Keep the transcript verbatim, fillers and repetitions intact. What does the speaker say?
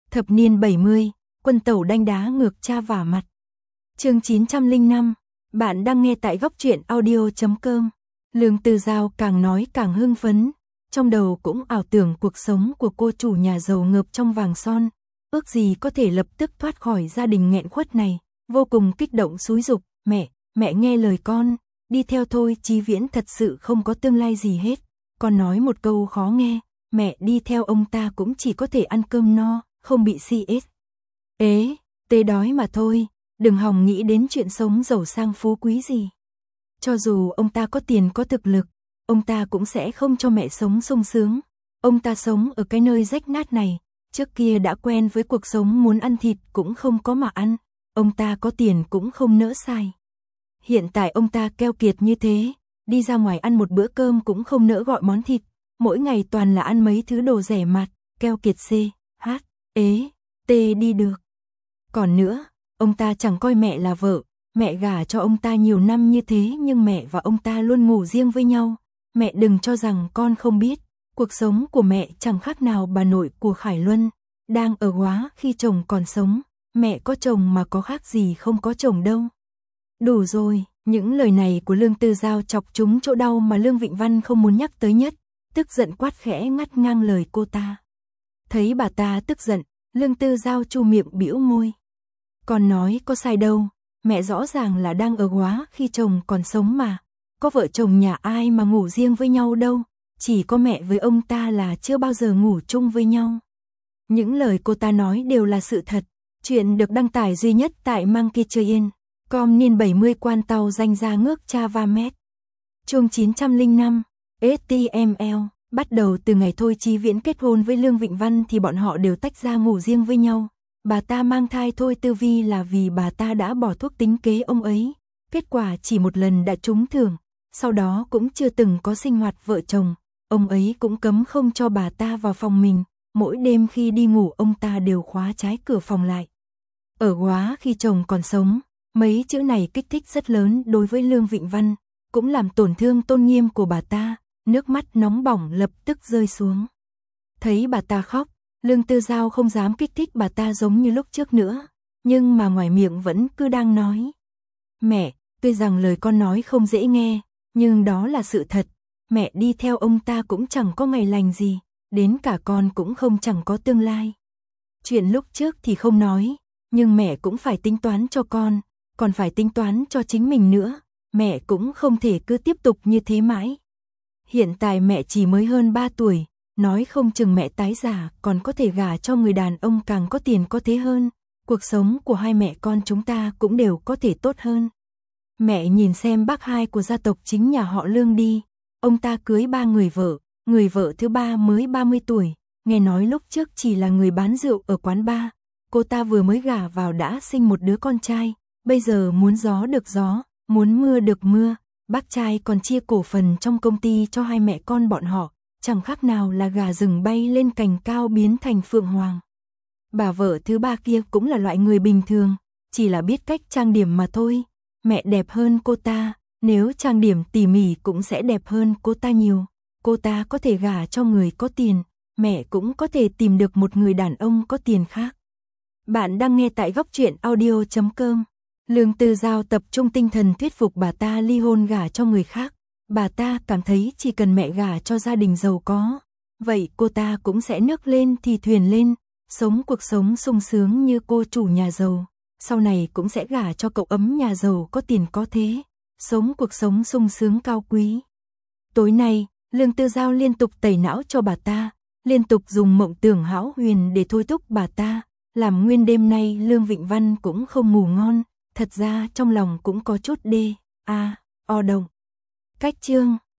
Thập niên bảy mươi, quân tẩu đanh đá ngược cha vả mặt. Chương chín trăm lẻ năm, bạn đang nghe tại góc truyện audio chấm com. Lương Tư Giao càng nói càng hưng phấn, trong đầu cũng ảo tưởng cuộc sống của cô chủ nhà giàu ngập trong vàng son, ước gì có thể lập tức thoát khỏi gia đình nghẹn khuất này, vô cùng kích động xúi giục, "Mẹ, mẹ nghe lời con, đi theo thôi, Chí Viễn thật sự không có tương lai gì hết." Con nói một câu khó nghe, "Mẹ đi theo ông ta cũng chỉ có thể ăn cơm no, không bị xê ét. Ế, tê đói mà thôi, đừng hòng nghĩ đến chuyện sống giàu sang phú quý gì. Cho dù ông ta có tiền có thực lực, ông ta cũng sẽ không cho mẹ sống sung sướng. Ông ta sống ở cái nơi rách nát này, trước kia đã quen với cuộc sống muốn ăn thịt cũng không có mà ăn, ông ta có tiền cũng không nỡ xài. Hiện tại ông ta keo kiệt như thế, đi ra ngoài ăn một bữa cơm cũng không nỡ gọi món thịt, mỗi ngày toàn là ăn mấy thứ đồ rẻ mạt, keo kiệt c, h, ế, t đi được. Còn nữa, ông ta chẳng coi mẹ là vợ, mẹ gả cho ông ta nhiều năm như thế nhưng mẹ và ông ta luôn ngủ riêng với nhau. Mẹ đừng cho rằng con không biết, cuộc sống của mẹ chẳng khác nào bà nội của Khải Luân, đang ở Góa khi chồng còn sống, mẹ có chồng mà có khác gì không có chồng đâu." Đủ rồi, những lời này của Lương Tư Giao chọc trúng chỗ đau mà Lương Vịnh Văn không muốn nhắc tới nhất, tức giận quát khẽ ngắt ngang lời cô ta. Thấy bà ta tức giận, Lương Tư Giao chu miệng bĩu môi. "Con nói có sai đâu, mẹ rõ ràng là đang ở Góa khi chồng còn sống mà, có vợ chồng nhà ai mà ngủ riêng với nhau đâu, chỉ có mẹ với ông ta là chưa bao giờ ngủ chung với nhau." Những lời cô ta nói đều là sự thật, chuyện được đăng tải duy nhất tại Monkey Train, com niên bảy mươi quan tàu danh ra ngước cha va mét. Chương chín trăm lẻ năm, ét tê em lờ, bắt đầu từ ngày Thôi Chí Viễn kết hôn với Lương Vịnh Văn thì bọn họ đều tách ra ngủ riêng với nhau. Bà ta mang thai Thôi Tư Vi là vì bà ta đã bỏ thuốc tính kế ông ấy, kết quả chỉ một lần đã trúng thưởng, sau đó cũng chưa từng có sinh hoạt vợ chồng, ông ấy cũng cấm không cho bà ta vào phòng mình, mỗi đêm khi đi ngủ ông ta đều khóa trái cửa phòng lại. Ở Góa khi chồng còn sống, mấy chữ này kích thích rất lớn đối với Lương Vịnh Văn, cũng làm tổn thương tôn nghiêm của bà ta, nước mắt nóng bỏng lập tức rơi xuống. Thấy bà ta khóc, Lương Tư Giao không dám kích thích bà ta giống như lúc trước nữa, nhưng mà ngoài miệng vẫn cứ đang nói. "Mẹ, tuy rằng lời con nói không dễ nghe, nhưng đó là sự thật, mẹ đi theo ông ta cũng chẳng có ngày lành gì, đến cả con cũng không chẳng có tương lai. Chuyện lúc trước thì không nói, nhưng mẹ cũng phải tính toán cho con, còn phải tính toán cho chính mình nữa, mẹ cũng không thể cứ tiếp tục như thế mãi. Hiện tại mẹ chỉ mới hơn ba tuổi, nói không chừng mẹ tái già còn có thể gả cho người đàn ông càng có tiền có thế hơn, cuộc sống của hai mẹ con chúng ta cũng đều có thể tốt hơn. Mẹ nhìn xem bác hai của gia tộc chính nhà họ Lương đi, ông ta cưới ba người vợ, người vợ thứ ba mới ba mươi tuổi, nghe nói lúc trước chỉ là người bán rượu ở quán bar, cô ta vừa mới gả vào đã sinh một đứa con trai, bây giờ muốn gió được gió, muốn mưa được mưa, bác trai còn chia cổ phần trong công ty cho hai mẹ con bọn họ, chẳng khác nào là gà rừng bay lên cành cao biến thành phượng hoàng. Bà vợ thứ ba kia cũng là loại người bình thường, chỉ là biết cách trang điểm mà thôi, mẹ đẹp hơn cô ta, nếu trang điểm tỉ mỉ cũng sẽ đẹp hơn cô ta nhiều, cô ta có thể gả cho người có tiền, mẹ cũng có thể tìm được một người đàn ông có tiền khác." Bạn đang nghe tại góc truyện audio chấm com. Lương Tư Giao tập trung tinh thần thuyết phục bà ta ly hôn gả cho người khác. Bà ta cảm thấy chỉ cần mẹ gả cho gia đình giàu có, vậy cô ta cũng sẽ nước lên thì thuyền lên, sống cuộc sống sung sướng như cô chủ nhà giàu. Sau này cũng sẽ gả cho cậu ấm nhà giàu có tiền có thế, sống cuộc sống sung sướng cao quý. Tối nay, Lương Tư Giao liên tục tẩy não cho bà ta, liên tục dùng mộng tưởng hão huyền để thôi thúc bà ta, làm nguyên đêm nay Lương Vịnh Văn cũng không ngủ ngon, thật ra trong lòng cũng có chút đê, a, o động. Cách chương